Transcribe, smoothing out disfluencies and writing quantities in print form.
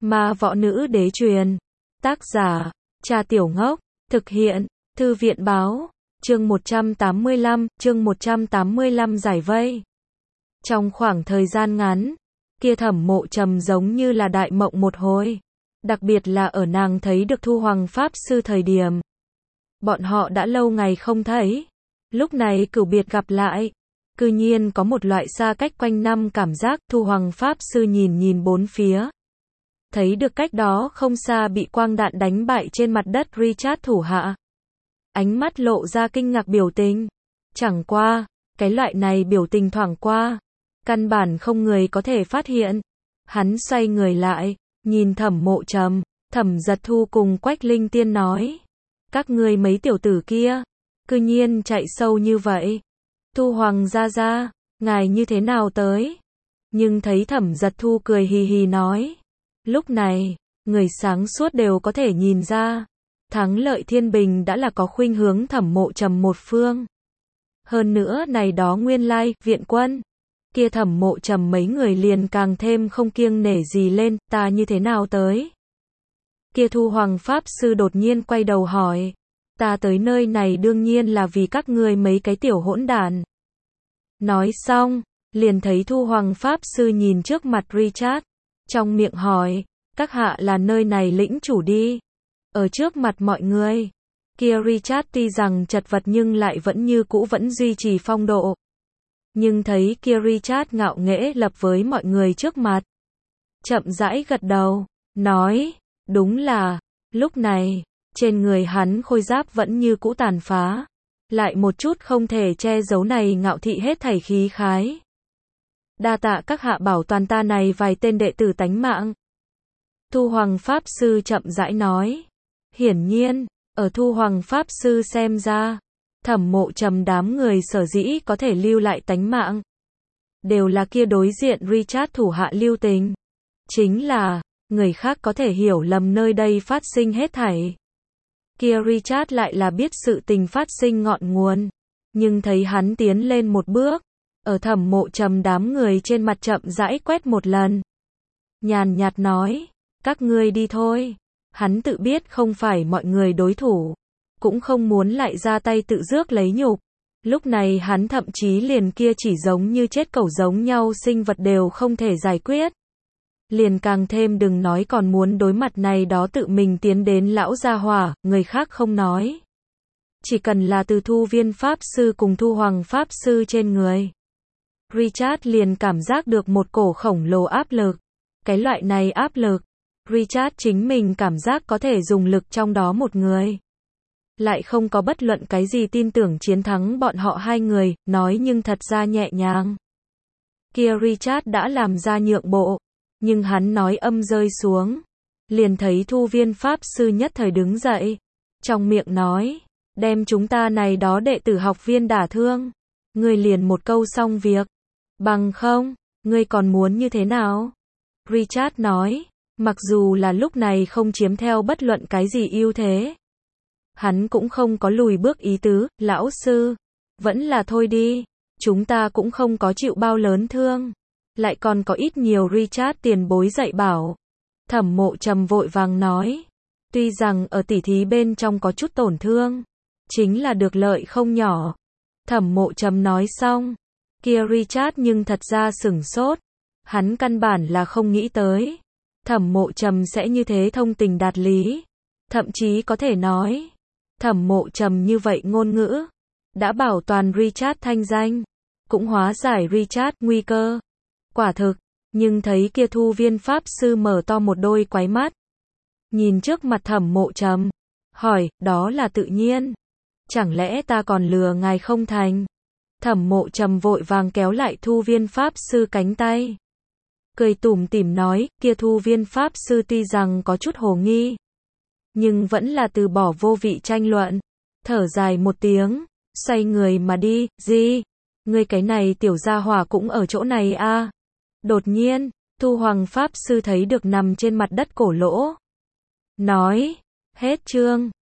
Ma võ nữ đế truyền. Tác giả, Trà Tiểu Ngốc. Thực hiện, Thư viện báo. Chương 185 giải vây. Trong khoảng thời gian ngắn, kia Thẩm Mộ Trầm giống như là đại mộng một hồi. Đặc biệt là ở nàng thấy được Thu Hoàng Pháp Sư thời điểm. Bọn họ đã lâu ngày không thấy. Lúc này cửu biệt gặp lại. Cư nhiên có một loại xa cách quanh năm cảm giác. Thu Hoàng Pháp Sư nhìn bốn phía. Thấy được cách đó không xa bị quang đạn đánh bại trên mặt đất Richard thủ hạ. Ánh mắt lộ ra kinh ngạc biểu tình. Chẳng qua, cái loại này biểu tình thoảng qua. Căn bản không người có thể phát hiện. Hắn xoay người lại, nhìn Thẩm Mộ Trầm, Thẩm Giật Thu cùng Quách Linh Tiên nói. Các ngươi mấy tiểu tử kia, cư nhiên chạy sâu như vậy. Thu Hoàng gia gia, ngài như thế nào tới? Nhưng thấy Thẩm Giật Thu cười hì hì nói. Lúc này, người sáng suốt đều có thể nhìn ra. Thắng lợi thiên bình đã là có khuynh hướng Thẩm Mộ Trầm một phương. Hơn nữa này đó nguyên lai, viện quân. Kia Thẩm Mộ Trầm mấy người liền càng thêm không kiêng nể gì lên, ta như thế nào tới? Kia Thu Hoàng Pháp Sư đột nhiên quay đầu hỏi. Ta tới nơi này đương nhiên là vì các ngươi mấy cái tiểu hỗn đản. Nói xong, liền thấy Thu Hoàng Pháp Sư nhìn trước mặt Richard. Trong miệng hỏi, các hạ là nơi này lĩnh chủ đi. Ở trước mặt mọi người. Kia Richard tuy rằng chật vật nhưng lại vẫn như cũ vẫn duy trì phong độ. Nhưng thấy kia Richard ngạo nghễ lập với mọi người trước mặt. Chậm rãi gật đầu, nói, đúng là, lúc này, trên người hắn khôi giáp vẫn như cũ tàn phá. Lại một chút không thể che giấu này ngạo thị hết thảy khí khái. Đa tạ các hạ bảo toàn ta này vài tên đệ tử tánh mạng. Thu Hoàng Pháp Sư chậm rãi nói. Hiển nhiên, ở Thu Hoàng Pháp Sư xem ra, Thẩm Mộ Trầm đám người sở dĩ có thể lưu lại tánh mạng. Đều là kia đối diện Richard thủ hạ lưu tình. Chính là, người khác có thể hiểu lầm nơi đây phát sinh hết thảy. Kia Richard lại là biết sự tình phát sinh ngọn nguồn. Nhưng thấy hắn tiến lên một bước. Ở Thẩm Mộ Trầm đám người trên mặt chậm rãi quét một lần. Nhàn nhạt nói, các ngươi đi thôi. Hắn tự biết không phải mọi người đối thủ. Cũng không muốn lại ra tay tự rước lấy nhục. Lúc này hắn thậm chí liền kia chỉ giống như chết cẩu giống nhau sinh vật đều không thể giải quyết. Liền càng thêm đừng nói còn muốn đối mặt này đó tự mình tiến đến lão gia hỏa, người khác không nói. Chỉ cần là từ Thu Viên Pháp Sư cùng Thu Hoàng Pháp Sư trên người. Richard liền cảm giác được một cổ khổng lồ áp lực. Cái loại này áp lực, Richard chính mình cảm giác có thể dùng lực trong đó một người. Lại không có bất luận cái gì tin tưởng chiến thắng bọn họ hai người, nói nhưng thật ra nhẹ nhàng. Kia Richard đã làm ra nhượng bộ, nhưng hắn nói âm rơi xuống. Liền thấy Thu Viên Pháp Sư nhất thời đứng dậy. Trong miệng nói, đem chúng ta này đó đệ tử học viên đả thương. Ngươi liền một câu xong việc. Bằng không, ngươi còn muốn như thế nào? Richard nói, mặc dù là lúc này không chiếm theo bất luận cái gì ưu thế. Hắn cũng không có lùi bước ý tứ, lão sư. Vẫn là thôi đi. Chúng ta cũng không có chịu bao lớn thương. Lại còn có ít nhiều Richard tiền bối dạy bảo. Thẩm Mộ Trầm vội vàng nói. Tuy rằng ở tỉ thí bên trong có chút tổn thương. Chính là được lợi không nhỏ. Thẩm Mộ Trầm nói xong. Kia Richard nhưng thật ra sửng sốt. Hắn căn bản là không nghĩ tới. Thẩm Mộ Trầm sẽ như thế thông tình đạt lý. Thậm chí có thể nói. Thẩm Mộ Trầm như vậy ngôn ngữ. Đã bảo toàn Richard thanh danh. Cũng hóa giải Richard nguy cơ. Quả thực. Nhưng thấy kia Thu Viên Pháp Sư mở to một đôi quái mắt. Nhìn trước mặt Thẩm Mộ Trầm. Hỏi, đó là tự nhiên. Chẳng lẽ ta còn lừa ngài không thành? Thẩm Mộ Trầm vội vàng kéo lại Thu Viên Pháp Sư cánh tay. Cười tủm tỉm nói, kia Thu Viên Pháp Sư tuy rằng có chút hồ nghi. Nhưng vẫn là từ bỏ vô vị tranh luận. Thở dài một tiếng, xoay người mà đi, gì? Ngươi cái này tiểu gia hỏa cũng ở chỗ này à? Đột nhiên, Thu Hoàng Pháp Sư thấy được nằm trên mặt đất cổ lỗ. Nói, hết chương.